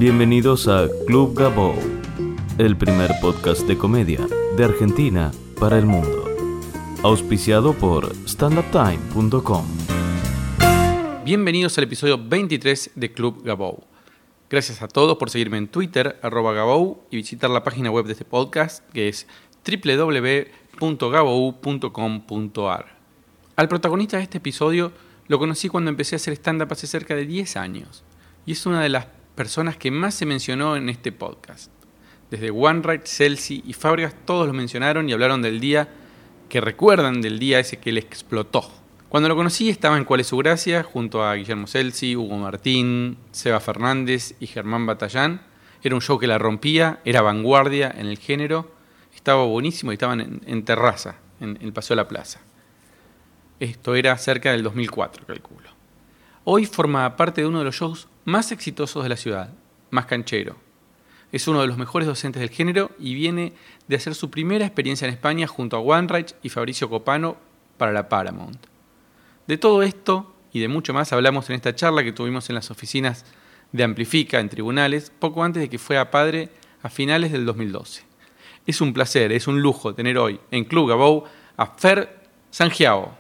Bienvenidos a Club Gabou, el primer podcast de comedia de Argentina para el mundo. Auspiciado por standuptime.com. Bienvenidos al episodio 23 de Club Gabou. Gracias a todos por seguirme en Twitter, @Gabou, y visitar la página web de este podcast, que es www.gabou.com.ar. Al protagonista de este episodio lo conocí cuando empecé a hacer stand-up hace cerca de 10 años, y es una de las personas que más se mencionó en este podcast. Desde Wainwright, Scelsi y Fábregas todos lo mencionaron y hablaron del día que recuerdan, del día ese que le explotó. Cuando lo conocí estaba en Cuál es su gracia, junto a Guillermo Scelsi, Hugo Martín, Seba Fernández y Germán Batallán. Era un show que la rompía, era vanguardia en el género, estaba buenísimo y estaban en terraza, en el Paseo de la Plaza. Esto era cerca del 2004, calculo. Hoy forma parte de uno de los shows más exitosos de la ciudad, Más Canchero. Es uno de los mejores docentes del género y viene de hacer su primera experiencia en España junto a Wainwright y Fabricio Copano para la Paramount. De todo esto y de mucho más hablamos en esta charla que tuvimos en las oficinas de Amplifica en Tribunales, poco antes de que fuera padre a finales del 2012. Es un placer, es un lujo tener hoy en Club Gabou a Fer Sangiao.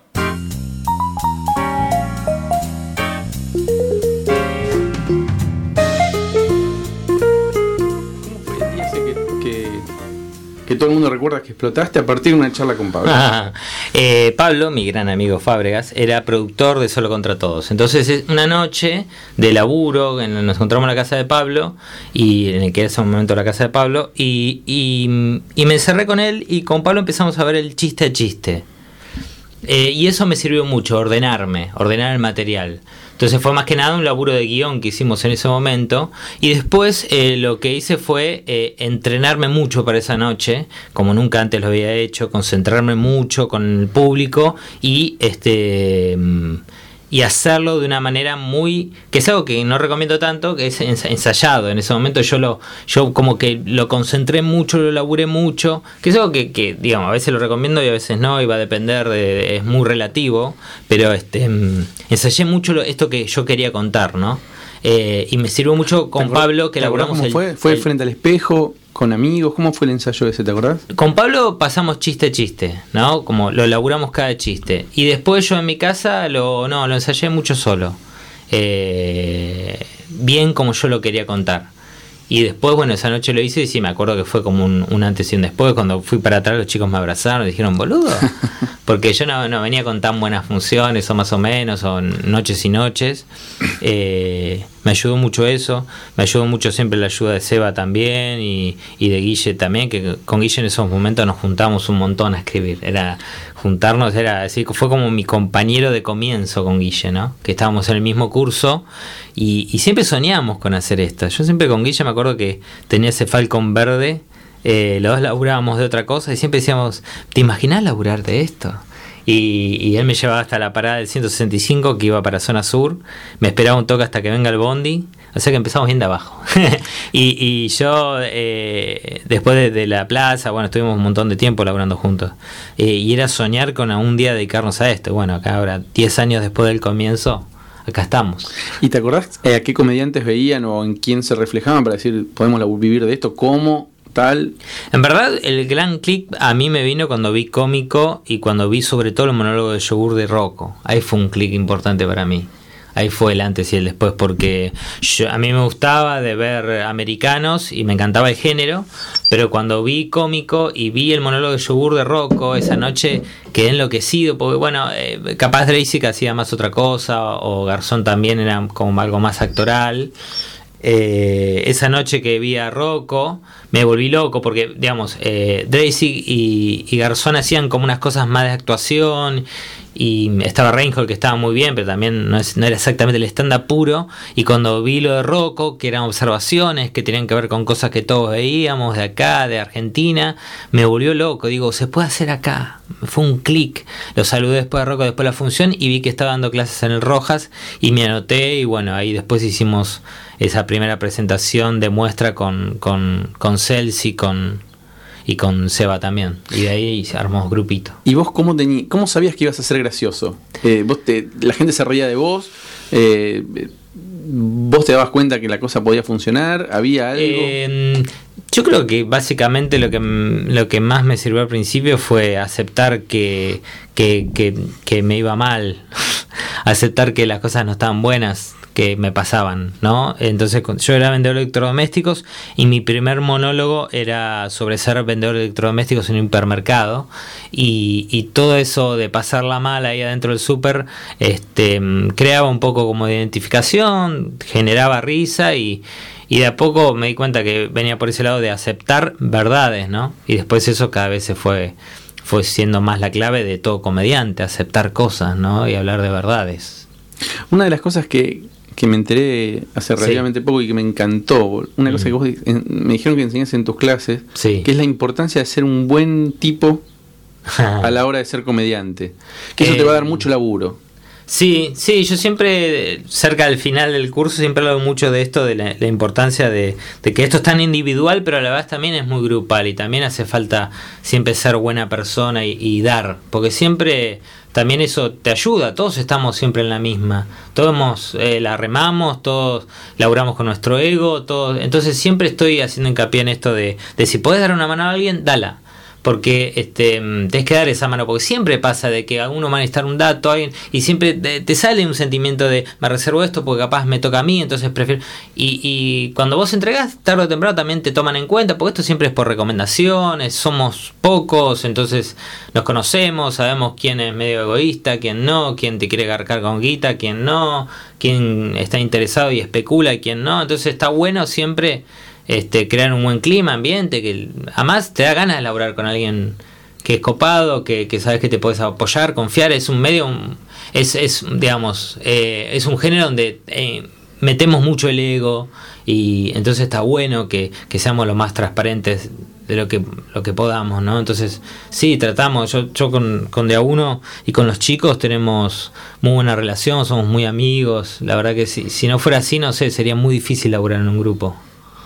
Que todo el mundo recuerda que explotaste a partir de una charla con Pablo. Pablo, mi gran amigo Fábregas, era productor de Solo Contra Todos. Entonces, una noche de laburo, nos encontramos en la casa de Pablo, y en el que era ese momento la casa de Pablo, y me encerré con él, y con Pablo empezamos a ver el chiste a chiste. Y eso me sirvió mucho, ordenar el material. Entonces fue más que nada un laburo de guión que hicimos en ese momento, y después lo que hice fue entrenarme mucho para esa noche, como nunca antes lo había hecho, concentrarme mucho con el público y hacerlo de una manera que es algo que no recomiendo tanto, que es ensayado. En ese momento yo como que lo concentré mucho, lo laburé mucho, que es algo que digamos, a veces lo recomiendo y a veces no, y va a depender, es muy relativo, pero ensayé mucho esto que yo quería contar, ¿no? Y me sirvió mucho con Pablo, que elaboramos. ¿Cómo fue? ¿Fue frente al espejo, con amigos? ¿Cómo fue el ensayo ese, te acordás? Con Pablo pasamos chiste a chiste, ¿no? Como lo elaboramos cada chiste. Y después yo en mi casa lo ensayé mucho solo. Bien como yo lo quería contar. Y después, bueno, esa noche lo hice y sí, me acuerdo que fue como un antes y un después. Cuando fui para atrás, los chicos me abrazaron y dijeron, boludo. Porque yo no venía con tan buenas funciones, o más o menos, o noches y noches. Me ayudó mucho eso. Me ayudó mucho siempre la ayuda de Seba también y de Guille también, que con Guille en esos momentos nos juntamos un montón a escribir. Fue como mi compañero de comienzo con Guille, ¿no? Que estábamos en el mismo curso y siempre soñábamos con hacer esto. Yo siempre con Guille me acuerdo que tenía ese Falcon verde, los dos laburábamos de otra cosa y siempre decíamos, ¿te imaginás laburar de esto? Y él me llevaba hasta la parada del 165 que iba para zona sur, me esperaba un toque hasta que venga el bondi, o sea que empezamos bien de abajo. y yo después de la plaza, bueno, estuvimos un montón de tiempo laburando juntos, y era soñar con algún día dedicarnos a esto. Bueno, acá ahora 10 años después del comienzo, acá estamos. ¿Y te acordás a qué comediantes veían o en quién se reflejaban para decir, podemos vivir de esto? ¿Cómo? Tal. En verdad, el gran click a mí me vino cuando vi Cómico y cuando vi sobre todo el monólogo de Yogur de Rocco. Ahí fue un click importante para mí. Ahí fue el antes y el después, porque a mí me gustaba de ver americanos y me encantaba el género, pero cuando vi Cómico y vi el monólogo de Yogur de Rocco, esa noche quedé enloquecido, porque bueno, capaz Dreisig hacía más otra cosa, o Garzón también era como algo más actoral. Esa noche que vi a Rocco me volví loco porque, digamos, Dreisig y Garzón hacían como unas cosas más de actuación, y estaba Reinhold, que estaba muy bien, pero también no era exactamente el stand-up puro. Y cuando vi lo de Rocco, que eran observaciones que tenían que ver con cosas que todos veíamos de acá, de Argentina, me volvió loco. Digo, se puede hacer acá. Fue un clic. Lo saludé después de Rocco, después de la función, y vi que estaba dando clases en el Rojas y me anoté, y bueno, ahí después hicimos esa primera presentación de muestra con Scelsi y con Seba también, y de ahí se armó grupito. ¿Y vos cómo sabías que ibas a ser gracioso? La gente se reía de vos, vos ¿Vos te dabas cuenta que la cosa podía funcionar? ¿Había algo? Yo creo que básicamente lo que más me sirvió al principio fue aceptar que me iba mal, aceptar que las cosas no estaban buenas, que me pasaban, ¿no? Entonces yo era vendedor de electrodomésticos y mi primer monólogo era sobre ser vendedor de electrodomésticos en un hipermercado y todo eso de pasarla mal ahí adentro del súper creaba un poco como de identificación, generaba risa y de a poco me di cuenta que venía por ese lado de aceptar verdades, ¿no? Y después eso cada vez se fue siendo más la clave de todo comediante, aceptar cosas, ¿no? Y hablar de verdades. Una de las cosas que me enteré hace relativamente poco y que me encantó, una cosa que vos me dijeron que enseñás en tus clases, que es la importancia de ser un buen tipo a la hora de ser comediante. Que eso te va a dar mucho laburo. Sí, yo siempre, cerca del final del curso, siempre hablo mucho de esto, de la importancia de que esto es tan individual, pero a la vez también es muy grupal y también hace falta siempre ser buena persona y dar, porque siempre también eso te ayuda, todos estamos siempre en la misma, todos la remamos, todos laburamos con nuestro ego, todos, entonces siempre estoy haciendo hincapié en esto de si podés dar una mano a alguien, dala. Porque tenés que dar esa mano, porque siempre pasa de que a uno va a necesitar un dato alguien, y siempre te sale un sentimiento de me reservo esto porque capaz me toca a mí, entonces prefiero. Y cuando vos entregás, tarde o temprano también te toman en cuenta, porque esto siempre es por recomendaciones, somos pocos, entonces nos conocemos, sabemos quién es medio egoísta, quién no, quién te quiere garcar con guita, quién no, quién está interesado y especula y quién no, entonces está bueno siempre crear un buen clima, ambiente, que además te da ganas de laburar con alguien que es copado, que sabes que te puedes apoyar, confiar. Es un medio, digamos, es un género donde metemos mucho el ego y entonces está bueno que seamos lo más transparentes de lo que podamos, ¿no? Entonces sí, tratamos, yo con De A Uno y con los chicos tenemos muy buena relación, somos muy amigos. La verdad que si no fuera así, no sé, sería muy difícil laburar en un grupo.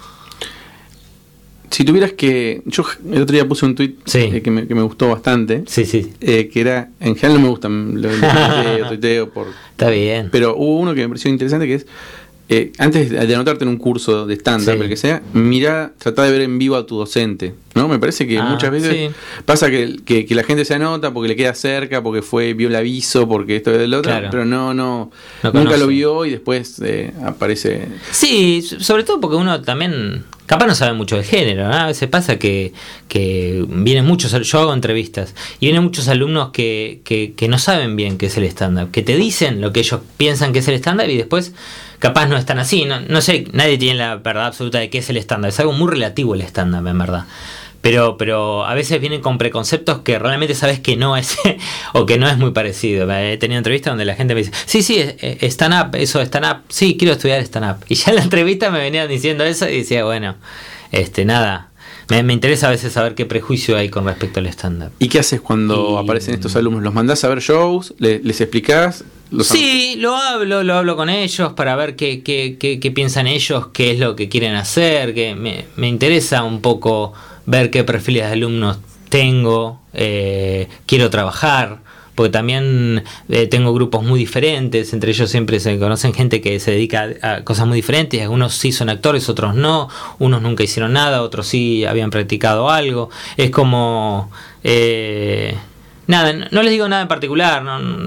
Si tuvieras que... Yo el otro día puse un tweet que me gustó bastante. Sí. Que era... En general no me gustan los tuiteo por... Está bien. Pero hubo uno que me pareció interesante que es... antes de anotarte en un curso de stand-up, el que sea, trata de ver en vivo a tu docente, ¿no? Me parece que muchas veces pasa que la gente se anota porque le queda cerca, porque vio el aviso, porque esto y lo otro, claro. Pero no nunca conoce. lo vio y después aparece... Sí, sobre todo porque uno también capaz no sabe mucho de género, ¿no? A veces pasa que vienen muchos, yo hago entrevistas y vienen muchos alumnos que no saben bien qué es el stand-up, que te dicen lo que ellos piensan que es el stand-up y después capaz no están así, no sé, nadie tiene la verdad absoluta de qué es el stand-up, es algo muy relativo el stand-up en verdad. Pero a veces vienen con preconceptos que realmente sabes que no es o que no es muy parecido. He tenido entrevistas donde la gente me dice, sí, stand-up, eso stand-up, sí, quiero estudiar stand-up. Y ya en la entrevista me venían diciendo eso y decía, bueno, nada, me interesa a veces saber qué prejuicio hay con respecto al stand-up. ¿Y qué haces cuando aparecen estos alumnos? ¿Los mandás a ver shows? ¿Les explicás? Sí, lo hablo con ellos para ver qué piensan ellos, qué es lo que quieren hacer, que me interesa un poco ver qué perfiles de alumnos tengo, quiero trabajar, porque también tengo grupos muy diferentes, entre ellos siempre se conocen gente que se dedica a cosas muy diferentes, algunos sí son actores, otros no, unos nunca hicieron nada, otros sí habían practicado algo, es como... nada, no les digo nada en particular,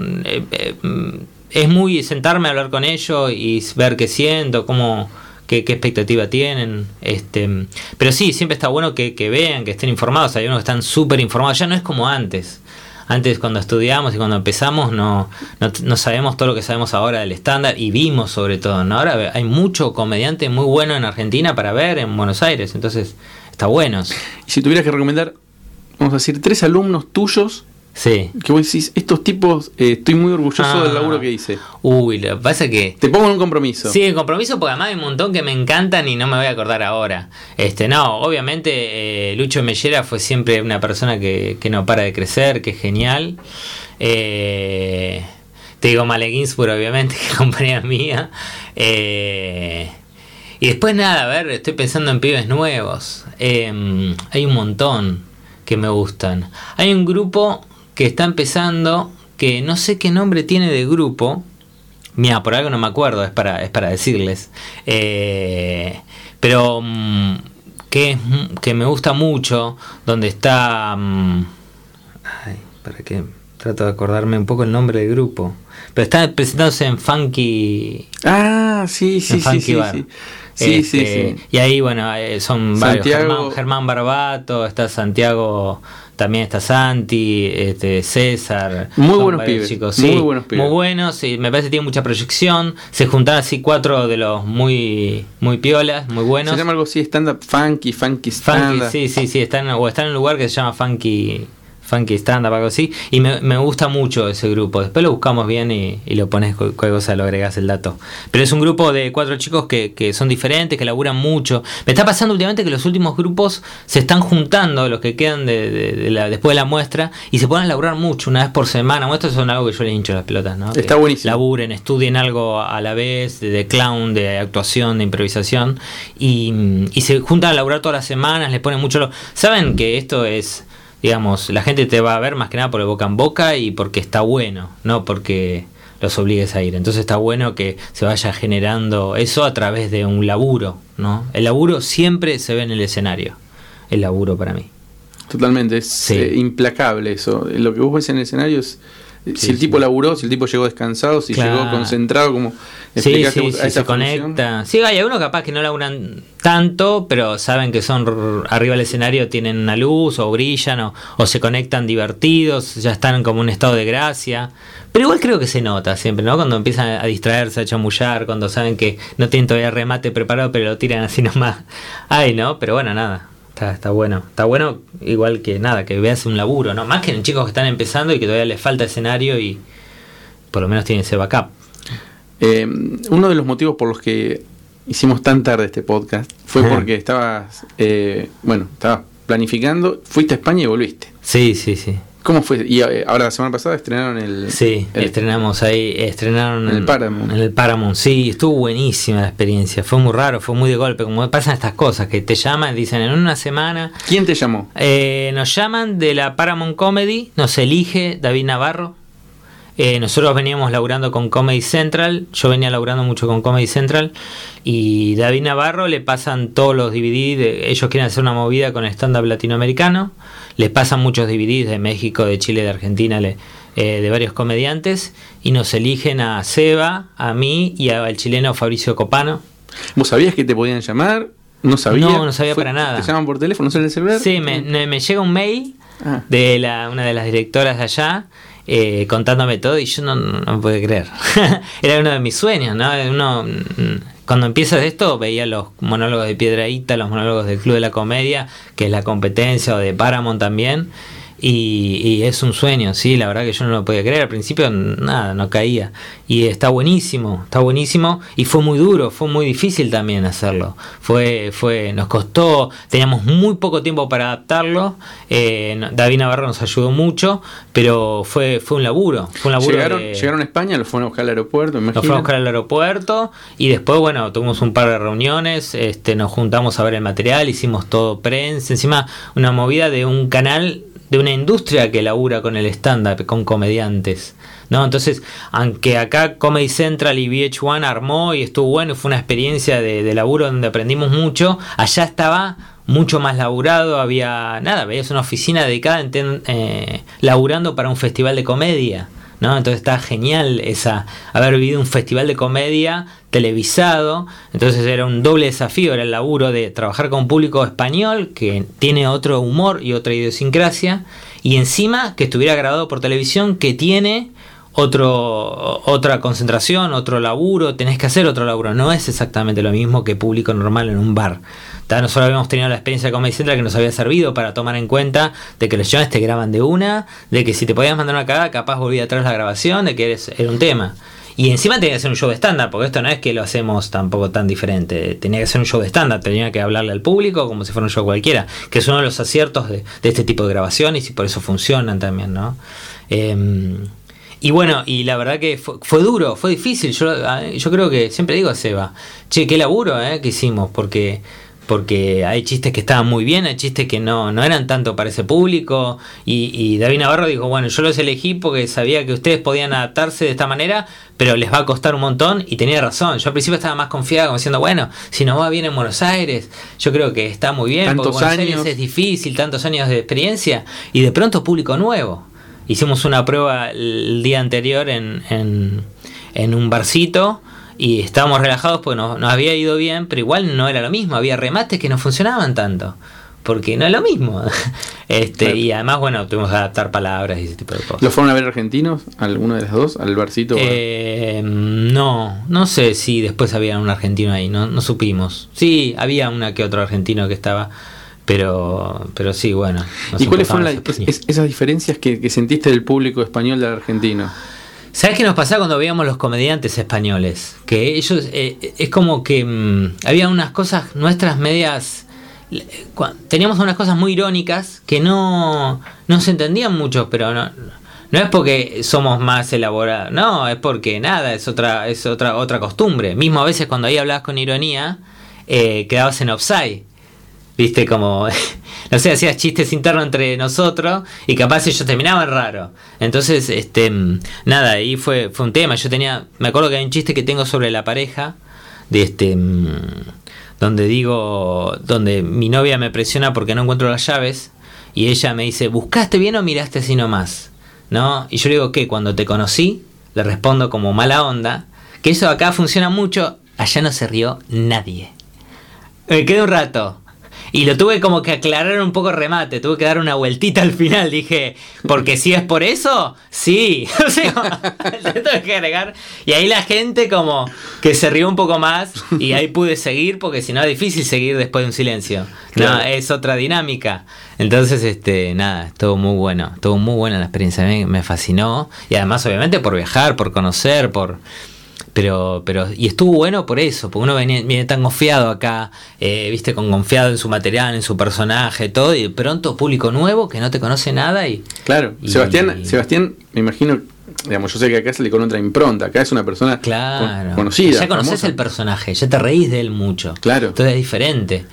es muy sentarme a hablar con ellos y ver qué siento, qué expectativa tienen, pero sí, siempre está bueno que vean, que estén informados. Hay unos que están súper informados, ya no es como antes cuando estudiamos y cuando empezamos no sabemos todo lo que sabemos ahora del estándar y vimos sobre todo, ¿no? Ahora hay mucho comediante muy bueno en Argentina para ver en Buenos Aires, entonces está bueno. Y si tuvieras que recomendar, vamos a decir, 3 alumnos tuyos, sí, que vos decís, estos tipos, estoy muy orgulloso del laburo que hice. Uy, lo que pasa es que... Te pongo en un compromiso. Sí, el compromiso, porque además hay un montón que me encantan y no me voy a acordar ahora. No, obviamente Lucho Mellera fue siempre una persona que no para de crecer, que es genial. Te digo Male Ginsburg, obviamente, que es compañera mía. Y después nada, a ver, estoy pensando en pibes nuevos. Hay un montón que me gustan. Hay un grupo que está empezando, que no sé qué nombre tiene de grupo, Mira, por algo no me acuerdo, es para decirles. Pero que me gusta mucho, donde está... ¿para qué? Trato de acordarme un poco el nombre del grupo. Pero está presentándose en Funky... Sí. Funky Bar. Sí. Y ahí, bueno, son Santiago. varios. Germán Barbato, está Santiago, también está Santi, César. Muy son buenos varios pibes. Chicos, Muy sí, buenos pibes. muy buenos, sí, me parece que tiene mucha proyección. Se juntaron así 4 de los muy piolas, muy buenos. Se llama algo así, stand-up funky Funky, stand-up. sí, están en un lugar que se llama Funky Stand Up, algo así, y me gusta mucho ese grupo. Después lo buscamos bien y lo pones, cualquier cosa lo agregás el dato. Pero es un grupo de 4 chicos que son diferentes, que laburan mucho. Me está pasando últimamente que los últimos grupos se están juntando, los que quedan después de la muestra, y se ponen a laburar mucho, una vez por semana. Muestras son algo que yo les hincho las pelotas, ¿no? Está que buenísimo. Laburen, estudien algo a la vez, de clown, de actuación, de improvisación, y se juntan a laburar todas las semanas, les ponen mucho... Saben que esto es... Digamos, la gente te va a ver más que nada por el boca en boca y porque está bueno, no porque los obligues a ir. Entonces está bueno que se vaya generando eso a través de un laburo, ¿no? El laburo siempre se ve en el escenario, el laburo para mí. Totalmente, es implacable eso. Lo que vos ves en el escenario es si el tipo laburó, si el tipo llegó descansado, si llegó concentrado, como explicaste a esa se conecta. Sí, hay algunos capaz que no laburan tanto, pero saben que son arriba del escenario, tienen una luz o brillan o se conectan divertidos, ya están en como un estado de gracia. Pero igual creo que se nota siempre, ¿no? Cuando empiezan a distraerse, a chamullar, cuando saben que no tienen todavía remate preparado, pero lo tiran así nomás. Ay, ¿no? Pero bueno, nada. Está bueno. Está bueno igual que nada, que veas un laburo, ¿no? Más que en chicos que están empezando y que todavía les falta escenario y por lo menos tienen ese backup. Uno de los motivos por los que hicimos tan tarde este podcast fue porque estabas planificando, fuiste a España y volviste. Sí. ¿Cómo fue? Y ahora la semana pasada estrenaron estrenamos ahí, estrenaron en el Paramount. En el Paramount, sí, estuvo buenísima la experiencia, fue muy raro, fue muy de golpe, como pasan estas cosas, que te llaman, dicen en una semana. ¿Quién te llamó? Nos llaman de la Paramount Comedy, nos elige David Navarro. Nosotros veníamos laburando con Comedy Central, yo venía laburando mucho con Comedy Central, y David Navarro le pasan todos los DVD, ellos quieren hacer una movida con el stand-up latinoamericano, les pasan muchos DVDs de México, de Chile, de Argentina, de varios comediantes, y nos eligen a Seba, a mí y al chileno Fabricio Copano. ¿Vos sabías que te podían llamar? ¿No sabías? No sabía para nada. ¿Te llaman por teléfono, no sé el celular? Sí, me llega un mail de una de las directoras de allá, contándome todo, y yo no pude creer. Era uno de mis sueños, ¿no? Cuando empiezas esto, veía los monólogos de Piedrahíta, los monólogos del Club de la Comedia, que es la competencia, o de Paramount también, y es un sueño, sí, la verdad que yo no lo podía creer. Al principio nada, no caía, y está buenísimo, y fue muy duro, fue muy difícil también hacerlo, nos costó, teníamos muy poco tiempo para adaptarlo. David Navarro nos ayudó mucho, pero fue un laburo. Llegaron a España, los fueron a buscar al aeropuerto, me imagino. Nos fuimos a buscar al aeropuerto y después, bueno, tuvimos un par de reuniones, nos juntamos a ver el material, hicimos todo prensa, encima una movida de un canal, de una industria que labura con el stand-up, con comediantes, ¿no? Entonces, aunque acá Comedy Central y VH1 armó y estuvo bueno, fue una experiencia de laburo donde aprendimos mucho, allá estaba mucho más laburado, veías una oficina dedicada laburando para un festival de comedia, ¿no? Entonces está genial haber vivido un festival de comedia televisado. Entonces era un doble desafío, era el laburo de trabajar con un público español que tiene otro humor y otra idiosincrasia, y encima que estuviera grabado por televisión, que tiene otra concentración, otro laburo, tenés que hacer otro laburo, no es exactamente lo mismo que público normal en un bar. Nosotros habíamos tenido la experiencia de Comedy Central que nos había servido para tomar en cuenta de que los shows te graban de una, de que si te podías mandar una cagada capaz volvía atrás la grabación, de que era un tema. Y encima tenía que hacer un show de stand-up, porque esto no es que lo hacemos tampoco tan diferente. Tenía que ser un show de stand-up, tenía que hablarle al público como si fuera un show cualquiera, que es uno de los aciertos de este tipo de grabaciones, y por eso funcionan también, ¿no? Y bueno, y la verdad que fue duro, fue difícil. Yo creo que siempre digo a Seba, che, qué laburo que hicimos, porque porque hay chistes que estaban muy bien, hay chistes que no eran tanto para ese público, y David Navarro dijo, bueno, yo los elegí porque sabía que ustedes podían adaptarse de esta manera, pero les va a costar un montón, y tenía razón. Yo al principio estaba más confiado, como diciendo, bueno, si nos va bien en Buenos Aires, yo creo que está muy bien, porque Buenos Aires es difícil, tantos años de experiencia, y de pronto público nuevo. Hicimos una prueba el día anterior en un barcito, y estábamos relajados porque nos había ido bien, pero igual no era lo mismo, había remates que no funcionaban tanto, porque no es lo mismo. Claro. Y además, bueno, tuvimos que adaptar palabras y ese tipo de cosas. ¿Lo fueron a ver argentinos? ¿Alguno de las dos? ¿Al barcito? No sé si después había un argentino ahí, no supimos. Sí, había una que otro argentino que estaba, pero sí, bueno. ¿Y cuáles fueron esas diferencias que sentiste del público español del argentino? ¿Sabes qué nos pasaba cuando veíamos los comediantes españoles? Que ellos, es como que había unas cosas nuestras medias, teníamos unas cosas muy irónicas que no se entendían mucho, pero no es porque somos más elaborados, no, es porque nada, es otra costumbre. Mismo a veces cuando ahí hablabas con ironía, quedabas en offside. Viste, como, no sé, hacías chistes internos entre nosotros y capaz ellos terminaban raro. Entonces, nada, ahí fue un tema. Me acuerdo que hay un chiste que tengo sobre la pareja, donde mi novia me presiona porque no encuentro las llaves, y ella me dice, ¿buscaste bien o miraste así nomás? ¿No? Y yo le digo, ¿qué? Cuando te conocí, le respondo como mala onda, que eso acá funciona mucho, allá no se rió nadie. Me quedé un rato. Y lo tuve como que aclarar un poco remate, tuve que dar una vueltita al final, dije, porque si es por eso, sí, o sea, le tuve que agregar, y ahí la gente como que se rió un poco más, y ahí pude seguir, porque si no es difícil seguir después de un silencio, claro. No, es otra dinámica. Entonces, nada, estuvo muy buena la experiencia, me fascinó, y además obviamente por viajar, por conocer, Pero y estuvo bueno por eso, porque uno viene tan confiado acá, viste, confiado en su material, en su personaje, todo, y de pronto público nuevo que no te conoce nada y... Claro, Sebastián, me imagino, digamos, yo sé que acá se le con otra impronta, acá es una persona conocida. Ya conoces famosa. El personaje, ya te reís de él mucho. Claro. Entonces es diferente.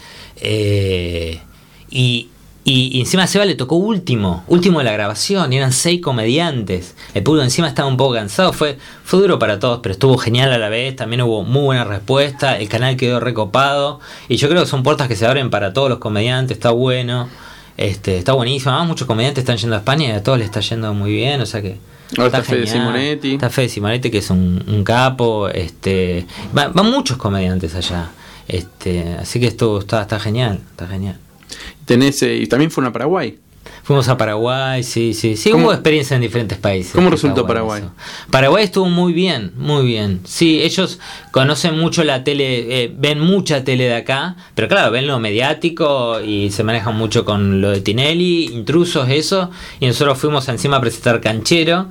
Y encima a Seba le tocó último de la grabación, y eran 6 comediantes. El público encima estaba un poco cansado, fue duro para todos, pero estuvo genial a la vez, también hubo muy buena respuesta, el canal quedó recopado, y yo creo que son puertas que se abren para todos los comediantes, está bueno, está buenísimo. Además muchos comediantes están yendo a España y a todos les está yendo muy bien, o sea que... Ahora está Fede Simonetti. Está Fede Simonetti, que es un capo, van muchos comediantes allá, así que esto está genial, está genial. Y también fueron a Paraguay. Fuimos a Paraguay, sí. Hubo experiencia en diferentes países. ¿Cómo resultó Paraguay? Paraguay estuvo muy bien. Sí, ellos conocen mucho la tele, ven mucha tele de acá, pero claro, ven lo mediático y se manejan mucho con lo de Tinelli, Intrusos, eso. Y nosotros fuimos encima a presentar Canchero.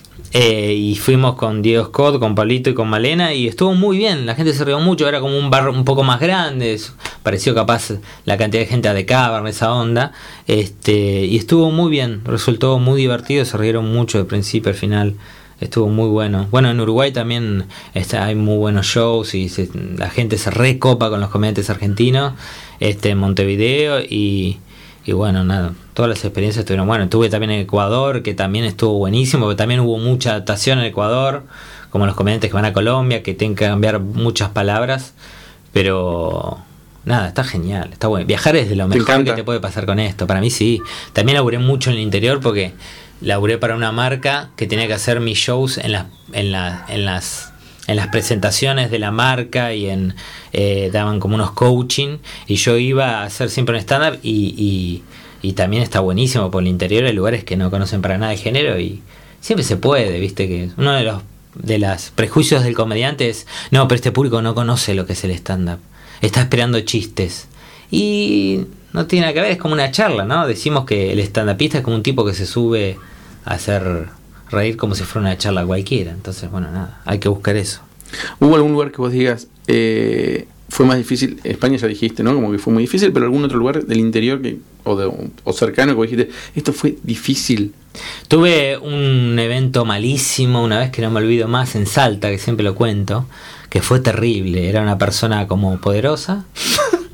Y fuimos con Diego Scott, con Pablito y con Malena, y estuvo muy bien, la gente se rió mucho, era como un bar un poco más grande, pareció capaz la cantidad de gente de Cavern, esa onda, y estuvo muy bien, resultó muy divertido, se rieron mucho de principio al final, estuvo muy bueno. Bueno, en Uruguay también hay muy buenos shows y la gente se recopa con los comediantes argentinos, en Montevideo y bueno, nada, todas las experiencias estuvieron buenas. Estuve también en Ecuador, que también estuvo buenísimo, porque también hubo mucha adaptación en Ecuador, como los comediantes que van a Colombia, que tienen que cambiar muchas palabras, pero nada, está genial, está bueno. Viajar es de lo mejor que te puede pasar con esto, para mí sí. También laburé mucho en el interior, porque laburé para una marca que tenía que hacer mis shows en las presentaciones de la marca, y daban como unos coaching, y yo iba a hacer siempre un stand-up, y también está buenísimo, por el interior hay lugares que no conocen para nada el género, y siempre se puede, viste, que uno de los prejuicios del comediante es, no, pero este público no conoce lo que es el stand-up, está esperando chistes, y no tiene nada que ver, es como una charla, ¿no? Decimos que el stand-upista es como un tipo que se sube a hacer reír como si fuera una charla cualquiera. Entonces, bueno, nada, hay que buscar eso. ¿Hubo algún lugar que vos digas fue más difícil? España ya dijiste, ¿no? Como que fue muy difícil, pero algún otro lugar del interior o cercano que vos dijiste, esto fue difícil. Tuve un evento malísimo una vez que no me olvido más, en Salta, que siempre lo cuento, que fue terrible. Era una persona como poderosa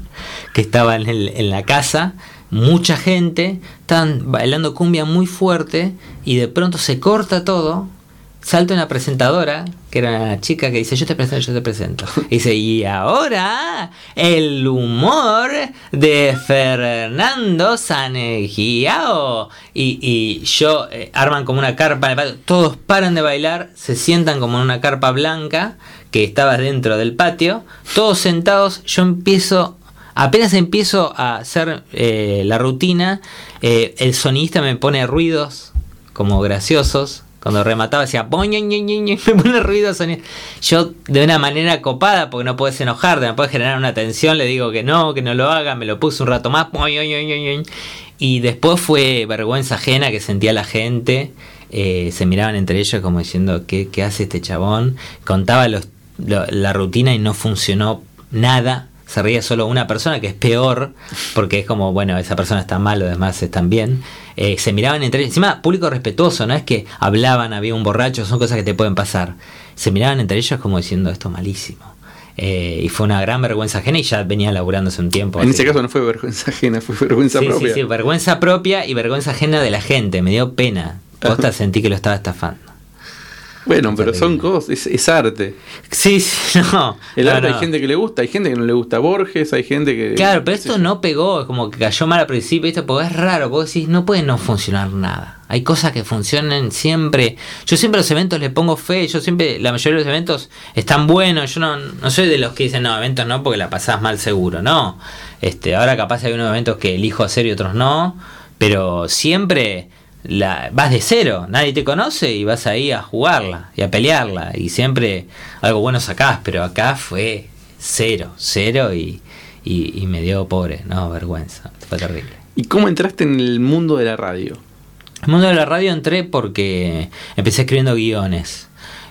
que estaba en la casa, mucha gente, estaban bailando cumbia muy fuerte y de pronto se corta todo. Salta una presentadora, que era una chica que dice, yo te presento. Y dice, y ahora el humor de Fernando Sanegiao. Y yo, arman como una carpa, todos paran de bailar, se sientan como en una carpa blanca que estaba dentro del patio, todos sentados. Yo apenas empiezo a hacer la rutina, el sonidista me pone ruidos como graciosos. Cuando remataba decía, me pone ruido sonido. Yo de una manera copada, porque no puedes enojarte, no puedes generar una tensión, le digo que no lo haga, me lo puse un rato más. Y después fue vergüenza ajena que sentía la gente. Se miraban entre ellos como diciendo, ¿qué hace este chabón? Contaba la rutina y no funcionó nada. Se ría solo una persona, que es peor, porque es como, bueno, esa persona está mal, los demás están bien. Se miraban entre ellos, encima público respetuoso, no es que hablaban, había un borracho, son cosas que te pueden pasar. Se miraban entre ellos como diciendo, esto es malísimo. Y fue una gran vergüenza ajena, y ya venía laburando hace un tiempo. En ese caso no fue vergüenza ajena, fue vergüenza propia. Sí, vergüenza propia y vergüenza ajena de la gente, me dio pena. Posta, sentí que lo estaba estafando. Bueno, pero son cosas, es arte. Sí, no. El arte hay gente que le gusta, hay gente que no le gusta Borges, hay gente que... Claro, pero esto no pegó, como que cayó mal al principio, ¿viste? Porque es raro, porque decís, no puede no funcionar nada. Hay cosas que funcionan siempre. Yo siempre a los eventos le pongo fe, la mayoría de los eventos están buenos, yo no soy de los que dicen, no, eventos no, porque la pasás mal seguro, no. Ahora capaz hay unos eventos que elijo hacer y otros no, pero siempre... vas de cero, nadie te conoce y vas ahí a jugarla y a pelearla y siempre algo bueno sacás, pero acá fue cero y me dio vergüenza, fue terrible. ¿Y cómo entraste en el mundo de la radio? El mundo de la radio entré porque empecé escribiendo guiones.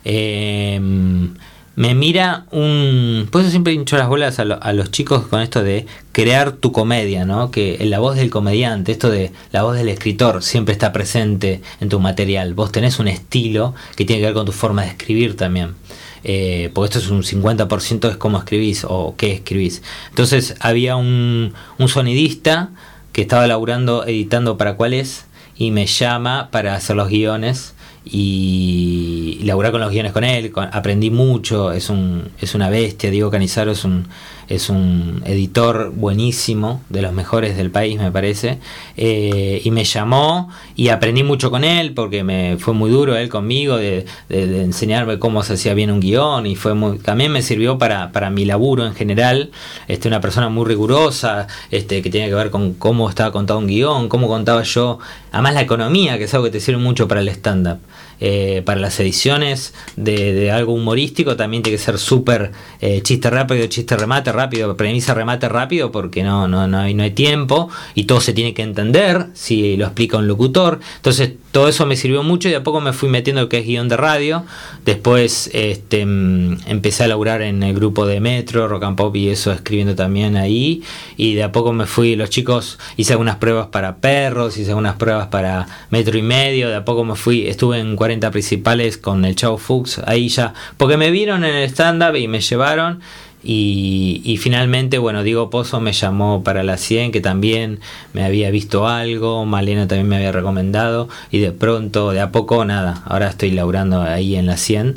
Me mira por eso siempre hincho las bolas a los chicos con esto de crear tu comedia, ¿no? Que la voz del comediante, esto de la voz del escritor siempre está presente en tu material. Vos tenés un estilo que tiene que ver con tu forma de escribir también. Porque esto es un 50% es cómo escribís o qué escribís. Entonces había un sonidista que estaba laburando, editando para Cuál Es, y me llama para hacer los guiones y laburar con los guiones con él. Aprendí mucho, es una bestia. Diego Canizaro es un editor buenísimo, de los mejores del país, me parece, y me llamó y aprendí mucho con él, porque me fue muy duro él conmigo de enseñarme cómo se hacía bien un guión, y también me sirvió para mi laburo en general. Una persona muy rigurosa, que tiene que ver con cómo estaba contado un guión, cómo contaba yo, además la economía, que es algo que te sirve mucho para el stand-up. Para las ediciones de algo humorístico también tiene que ser súper chiste rápido, chiste remate rápido, premisa remate rápido, porque no hay tiempo y todo se tiene que entender si lo explica un locutor. Entonces todo eso me sirvió mucho, y de a poco me fui metiendo lo que es guión de radio. Después empecé a laburar en el grupo de Metro, Rock and Pop, y eso, escribiendo también ahí, y de a poco me fui, los chicos, hice algunas pruebas para Perros, hice algunas pruebas para Metro y Medio, de a poco me fui, estuve en 40 principales con el Chavo Fuchs, ahí ya, porque me vieron en el stand-up y me llevaron. Y finalmente, Diego Pozo me llamó para la 100, que también me había visto algo, Malena también me había recomendado, y de pronto, de a poco, ahora estoy laburando ahí en la 100.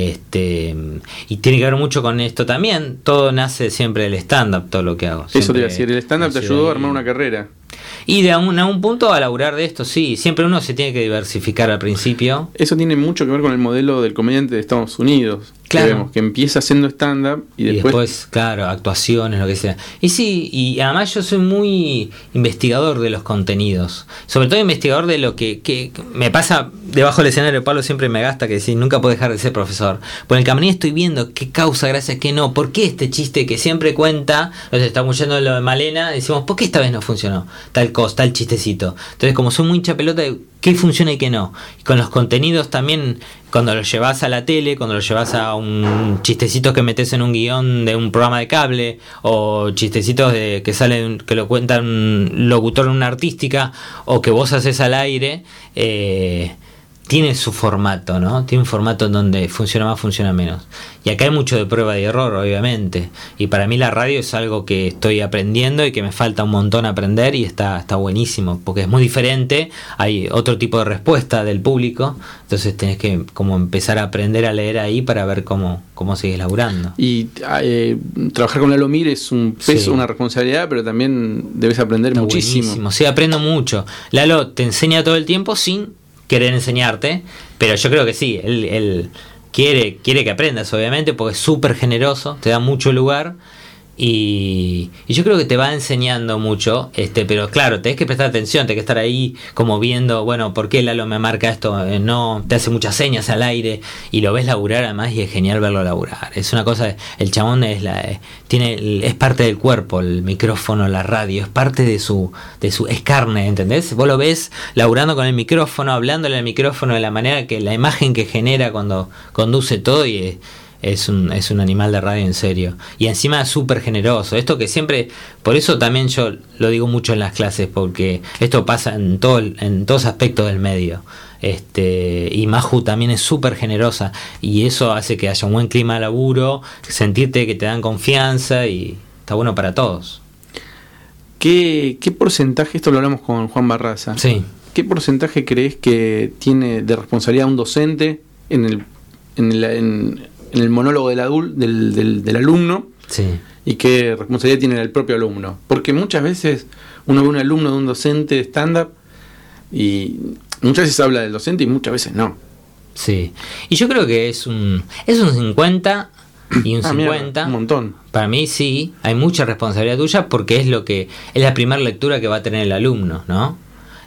Y tiene que ver mucho con esto también, todo nace siempre del stand-up, todo lo que hago. Eso te iba a decir, el stand-up te ayudó a armar una carrera. Y a un punto a laburar de esto, sí, siempre uno se tiene que diversificar al principio. Eso tiene mucho que ver con el modelo del comediante de Estados Unidos. Claro. Que empieza haciendo stand-up y después, claro, actuaciones, lo que sea. Y sí, y además yo soy muy investigador de los contenidos. Sobre todo investigador de lo que me pasa debajo del escenario. Pablo siempre me gasta que decir, nunca puedo dejar de ser profesor. Por el camarín estoy viendo qué causa gracia, qué no. ¿Por qué este chiste que siempre cuenta? Entonces estamos yendo lo de Malena, decimos, ¿por qué esta vez no funcionó? Tal cosa, tal chistecito. Entonces, como soy muy hincha pelota de qué funciona y qué no. Y con los contenidos también, cuando lo llevas a la tele, cuando lo llevas a un chistecito que metes en un guión de un programa de cable, o chistecitos que salen, que lo cuenta un locutor en una artística, o que vos haces al aire, tiene su formato, ¿no? Tiene un formato en donde funciona más, funciona menos. Y acá hay mucho de prueba y error, obviamente. Y para mí la radio es algo que estoy aprendiendo y que me falta un montón aprender, y está buenísimo, porque es muy diferente, hay otro tipo de respuesta del público, entonces tenés que como empezar a aprender a leer ahí para ver cómo sigues laburando. Y trabajar con Lalo Mir es un peso, Sí. una responsabilidad, pero también debes aprender Está muchísimo. buenísimo. Sí, aprendo mucho. Lalo te enseña todo el tiempo sin querer enseñarte, pero yo creo que sí, él quiere que aprendas, obviamente, porque es súper generoso, te da mucho lugar, y yo creo que te va enseñando mucho, pero claro, tenés que prestar atención, tenés que estar ahí como viendo, bueno, ¿por qué Lalo me marca esto? No, te hace muchas señas al aire, y lo ves laburar además, y es genial verlo laburar. Es una cosa, el chabón es parte del cuerpo, el micrófono, la radio, es parte de su es carne, ¿entendés? Vos lo ves laburando con el micrófono, hablándole al micrófono, de la manera que la imagen que genera cuando conduce todo, y es un animal de radio en serio, y encima es súper generoso. Esto que siempre, por eso también yo lo digo mucho en las clases, porque esto pasa en todos aspectos del medio. Y Maju también es súper generosa, y eso hace que haya un buen clima de laburo, sentirte que te dan confianza, y está bueno para todos. ¿Qué porcentaje, esto lo hablamos con Juan Barraza, Sí. qué porcentaje crees que tiene de responsabilidad un docente en el monólogo del alumno, Sí. y qué responsabilidad tiene el propio alumno? Porque muchas veces uno ve un alumno de un docente de stand-up y muchas veces habla del docente y muchas veces no. Sí. Y yo creo que es un 50 y un 50. Mierda, un montón. Para mí sí, hay mucha responsabilidad tuya, porque es la primera lectura que va a tener el alumno, ¿no?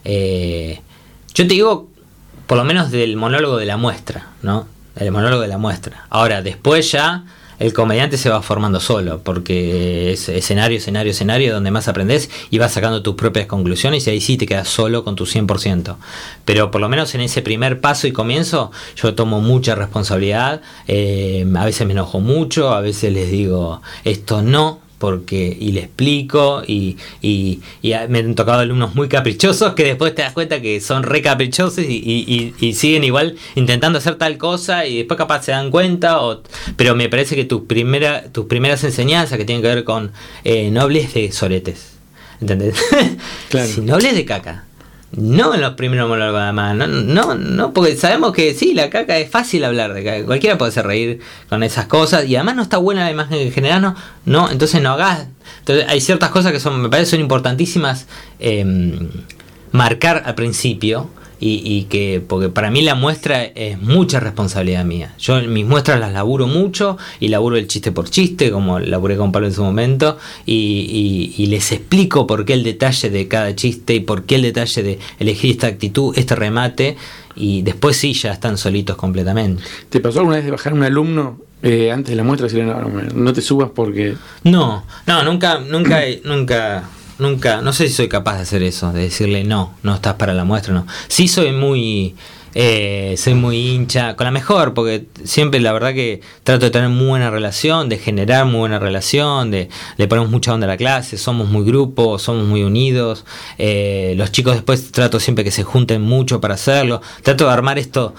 Yo te digo, por lo menos del monólogo de la muestra, ¿no? El monólogo de la muestra. Ahora, después ya el comediante se va formando solo, porque es escenario, donde más aprendes y vas sacando tus propias conclusiones, y ahí sí te quedas solo con tu 100%. Pero por lo menos en ese primer paso y comienzo, yo tomo mucha responsabilidad. A veces me enojo mucho, a veces les digo esto no, y le explico, y me han tocado alumnos muy caprichosos que después te das cuenta que son re caprichosos, y siguen igual intentando hacer tal cosa, y después capaz se dan cuenta, pero me parece que tus primeras enseñanzas, que tienen que ver con no hables de soretes, ¿entendés? Claro. Si no hables de caca, no en los primeros monólogos nada más, no, porque sabemos que sí, la caca es fácil hablar de caca, cualquiera puede hacer reír con esas cosas, y además no está buena la imagen en general, no, entonces no hagas. Entonces hay ciertas cosas que me parece son importantísimas marcar al principio, porque para mí la muestra es mucha responsabilidad mía. Yo mis muestras las laburo mucho, y laburo el chiste por chiste, como laburé con Pablo en su momento, y les explico por qué el detalle de cada chiste, y por qué el detalle de elegir esta actitud, este remate, y después sí, ya están solitos completamente. ¿Te pasó alguna vez de bajar a un alumno antes de la muestra y decirle no te subas porque... No, nunca, no sé si soy capaz de hacer eso, de decirle no estás para la muestra, no. Sí soy muy hincha, con la mejor, porque siempre la verdad que trato de tener muy buena relación, de generar muy buena relación, le ponemos mucha onda a la clase, somos muy grupo, somos muy unidos, los chicos después trato siempre que se junten mucho para hacerlo, trato de armar esto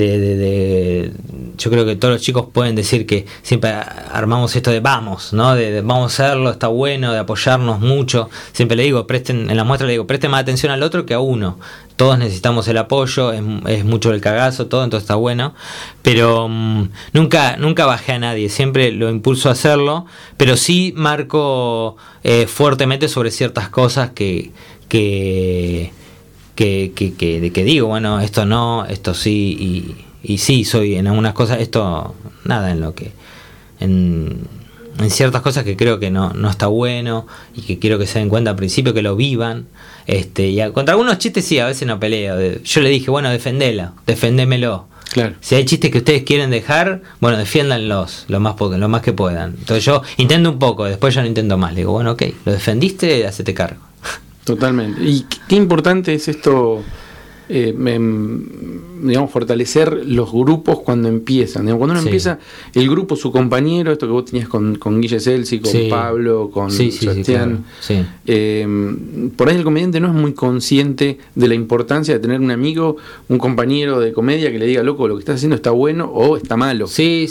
yo creo que todos los chicos pueden decir que siempre armamos esto de vamos, ¿no? De vamos a hacerlo, está bueno, de apoyarnos mucho. Siempre le digo, en la muestra le digo, presten más atención al otro que a uno. Todos necesitamos el apoyo, es mucho el cagazo, todo, entonces está bueno. Pero nunca bajé a nadie, siempre lo impulso a hacerlo, pero sí marco fuertemente sobre ciertas cosas que digo, bueno, esto no, esto sí, y sí, soy en algunas cosas, esto nada, en ciertas cosas que creo que no está bueno, y que quiero que se den cuenta al principio, que lo vivan, y contra algunos chistes sí, a veces no peleo, yo le dije, bueno, defendémelo. Claro. Si hay chistes que ustedes quieren dejar, bueno, defiéndanlos lo más que puedan. Entonces yo intento un poco, después ya no intento más, le digo, bueno, ok, lo defendiste, hacete cargo. Totalmente. Y qué importante es esto digamos, fortalecer los grupos cuando empiezan. Digamos, cuando uno empieza, el grupo, su compañero, esto que vos tenías con Guille Celsi, con Pablo, con Sebastián. Claro. Por ahí el comediante no es muy consciente de la importancia de tener un amigo, un compañero de comedia que le diga, loco, lo que estás haciendo está bueno o está malo. Sí,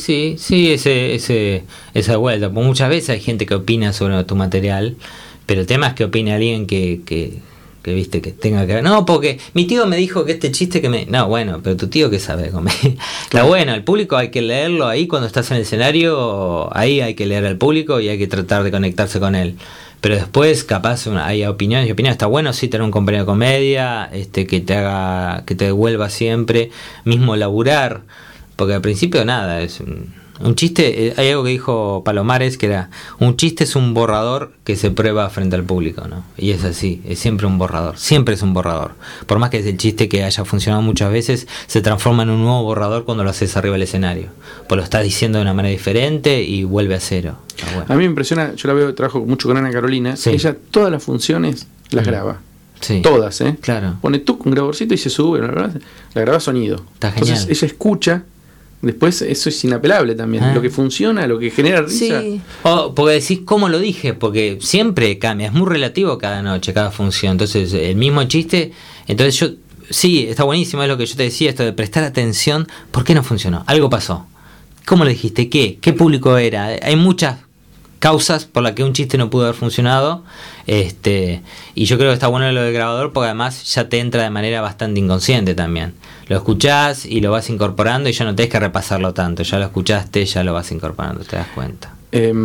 esa vuelta. Porque muchas veces hay gente que opina sobre tu material, pero el tema es que opine alguien que viste que tenga que ver. No, porque mi tío me dijo que este chiste que me... No, bueno, pero tu tío qué sabe de comedia. Está bueno, el público hay que leerlo ahí cuando estás en el escenario, ahí hay que leer al público y hay que tratar de conectarse con él. Pero después, capaz, hay opiniones y opiniones. Está bueno, sí, tener un compañero de comedia, que te haga, que te devuelva siempre, mismo laburar, porque al principio nada, es un chiste. Hay algo que dijo Palomares, que era: un chiste es un borrador que se prueba frente al público, ¿no? Y es así, es siempre un borrador, siempre es un borrador. Por más que el chiste que haya funcionado muchas veces, se transforma en un nuevo borrador cuando lo haces arriba del escenario. Pues lo estás diciendo de una manera diferente y vuelve a cero. Bueno. A mí me impresiona, yo la veo, trabajo mucho con Ana Carolina, ella todas las funciones las graba. Sí. Todas, Claro. Pone tú un graborcito y se sube, la graba sonido. Está genial. Entonces ella escucha. Después eso es inapelable también. Lo que funciona, lo que genera risa. Sí. Porque decís cómo lo dije, porque siempre cambia, es muy relativo cada noche, cada función. Entonces, el mismo chiste, entonces yo, sí, está buenísimo, es lo que yo te decía, esto de prestar atención. ¿Por qué no funcionó? Algo pasó. ¿Cómo lo dijiste? ¿Qué público era? Hay muchas causas por las que un chiste no pudo haber funcionado, y yo creo que está bueno lo del grabador, porque además ya te entra de manera bastante inconsciente también. Lo escuchás y lo vas incorporando y ya no tenés que repasarlo tanto, ya lo escuchaste, ya lo vas incorporando, te das cuenta.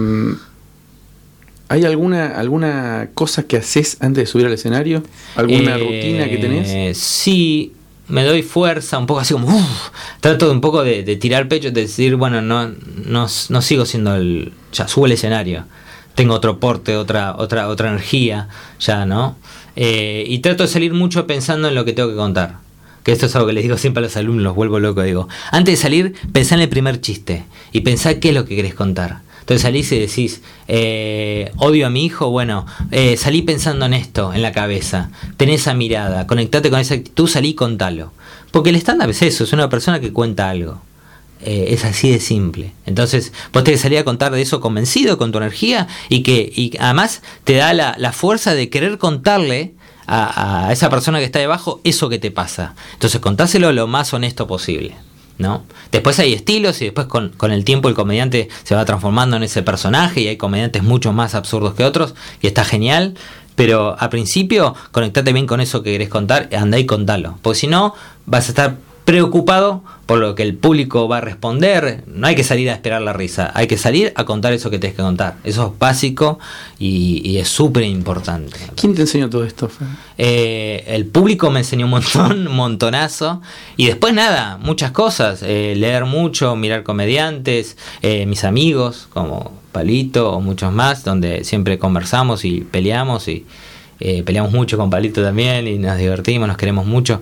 ¿Hay alguna cosa que haces antes de subir al escenario? ¿Alguna rutina que tenés? Sí, me doy fuerza, un poco así como trato de un poco de tirar pecho, de decir, bueno, no sigo siendo ya subo el escenario, tengo otro porte, otra energía, ya, ¿no? Y trato de salir mucho pensando en lo que tengo que contar. Que esto es algo que les digo siempre a los alumnos, los vuelvo loco, digo, antes de salir, pensá en el primer chiste y pensá qué es lo que querés contar. Entonces salís y decís, odio a mi hijo, bueno, salí pensando en esto, en la cabeza, tenés esa mirada, conectate con esa actitud, salí y contalo. Porque el stand-up es eso, es una persona que cuenta algo. Es así de simple. Entonces vos tenés que salir a contar de eso convencido, con tu energía, y además te da la fuerza de querer contarle a esa persona que está debajo eso que te pasa. Entonces contáselo lo más honesto posible, ¿no? Después hay estilos y después con el tiempo el comediante se va transformando en ese personaje y hay comediantes mucho más absurdos que otros y está genial, pero al principio conectate bien con eso que querés contar, andá y contalo, porque si no vas a estar preocupado por lo que el público va a responder. No hay que salir a esperar la risa, hay que salir a contar eso que tenés que contar. Eso es básico y es súper importante. ¿Quién te enseñó todo esto, Fer? El público me enseñó un montonazo. Y después nada, muchas cosas. Leer mucho, mirar comediantes, mis amigos como Palito o muchos más, donde siempre conversamos y peleamos peleamos mucho con Palito también y nos divertimos, nos queremos mucho.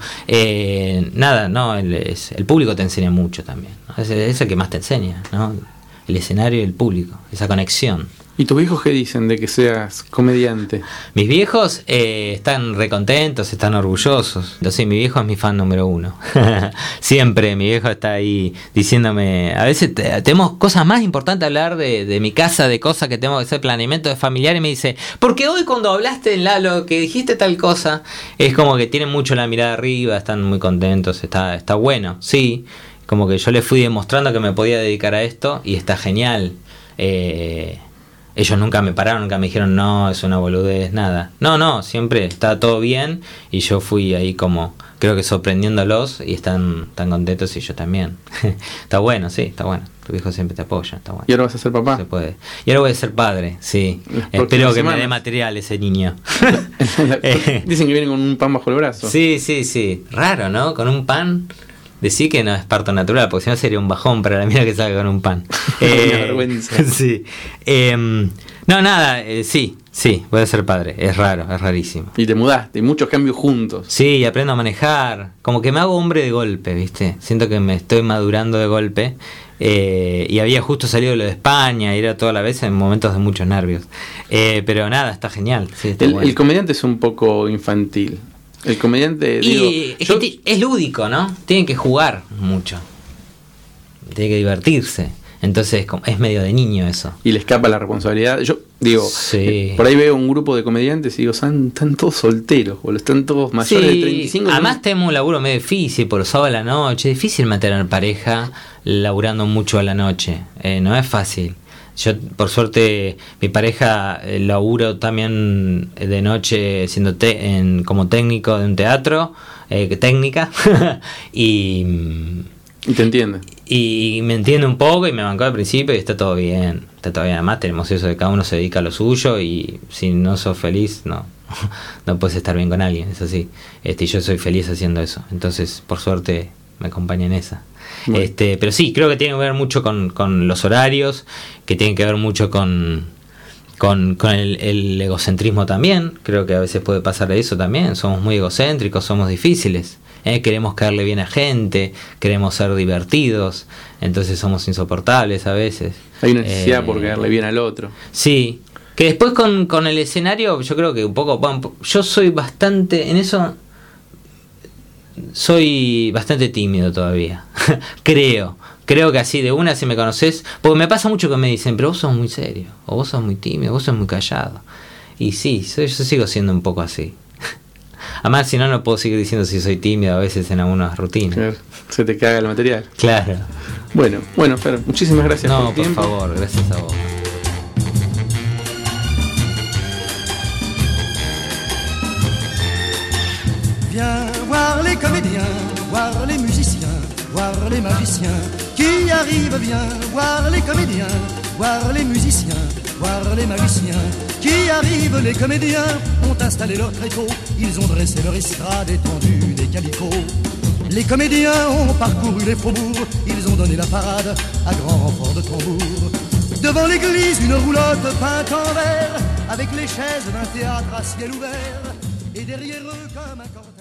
Nada, no, el público te enseña mucho también, ¿no? Es el que más te enseña, ¿no? El escenario y el público, esa conexión. ¿Y tus viejos qué dicen de que seas comediante? Mis viejos están recontentos, están orgullosos. Entonces mi viejo es mi fan número 1. Siempre mi viejo está ahí diciéndome, a veces tenemos cosas más importantes a hablar de mi casa, de cosas que tenemos que hacer, planeamiento de familiar, y me dice, porque hoy cuando hablaste en Lalo, que dijiste tal cosa, es como que tienen mucho la mirada arriba, están muy contentos, está bueno, sí, como que yo les fui demostrando que me podía dedicar a esto y está genial. Ellos nunca me pararon, nunca me dijeron, no, es una boludez, nada. No, siempre está todo bien y yo fui ahí como, creo que sorprendiéndolos y están tan contentos y yo también. Está bueno, sí, está bueno. Tu hijo siempre te apoya, está bueno. ¿Y ahora vas a ser papá? Se puede. Y ahora voy a ser padre, sí. Espero que me dé material ese niño. Dicen que viene con un pan bajo el brazo. Sí. Raro, ¿no? Con un pan. Decir que no es parto natural, porque si no sería un bajón para la mina que salga con un pan. Una vergüenza. Sí. No, nada, sí, voy a ser padre. Es raro, es rarísimo. Y te mudaste, y muchos cambios juntos. Sí, y aprendo a manejar. Como que me hago hombre de golpe, ¿viste? Siento que me estoy madurando de golpe. Y había justo salido lo de España, y era toda la vez en momentos de muchos nervios. Pero nada, está genial. Sí, está bueno. El comediante es un poco infantil. El comediante, Y es lúdico, ¿no? Tiene que jugar mucho. Tiene que divertirse. Entonces es medio de niño eso. Y le escapa la responsabilidad. Yo digo, sí. Por ahí veo un grupo de comediantes y digo, están todos solteros, o están todos mayores de 35. Además tenemos un laburo medio difícil por los sábados a la noche. Es difícil mantener pareja laburando mucho a la noche. No es fácil. Yo, por suerte, mi pareja laburo también de noche siendo como técnico de un teatro, técnica, y te entiende. Y me entiende un poco y me bancó al principio y está todo bien. Está todo bien. Además tenemos eso de cada uno se dedica a lo suyo y si no sos feliz, no puedes estar bien con alguien, es así. Y yo soy feliz haciendo eso. Entonces, por suerte, me acompaña en esa. Bueno. Pero sí, creo que tiene que ver mucho con los horarios, que tiene que ver mucho con el egocentrismo también. Creo que a veces puede pasar eso también. Somos muy egocéntricos, somos difíciles. Queremos caerle bien a gente, queremos ser divertidos, entonces somos insoportables a veces. Hay una necesidad por caerle bien al otro. Sí, que después con el escenario yo creo que un poco, bueno, yo soy bastante, en eso soy bastante tímido todavía. Creo que así de una, si me conoces, porque me pasa mucho que me dicen, pero vos sos muy serio, o vos sos muy tímido, vos sos muy callado. Y sí, yo sigo siendo un poco así. Además, si no puedo seguir diciendo si soy tímido a veces en algunas rutinas. Claro, se te caga el material. Claro. Bueno, Fer, muchísimas gracias por el tiempo. No, por favor, gracias a vos. Viens voir les comédiens, voir les musiciens, voir les magiciens qui arrivent. Viens voir les comédiens, voir les musiciens, voir les magiciens qui arrivent. Les comédiens ont installé leur tréteau, ils ont dressé leur estrade étendue des calicots. Les comédiens ont parcouru les faubourgs, ils ont donné la parade à grand renfort de tambour. Devant l'église, une roulotte peinte en vert, avec les chaises d'un théâtre à ciel ouvert, et derrière eux comme un corps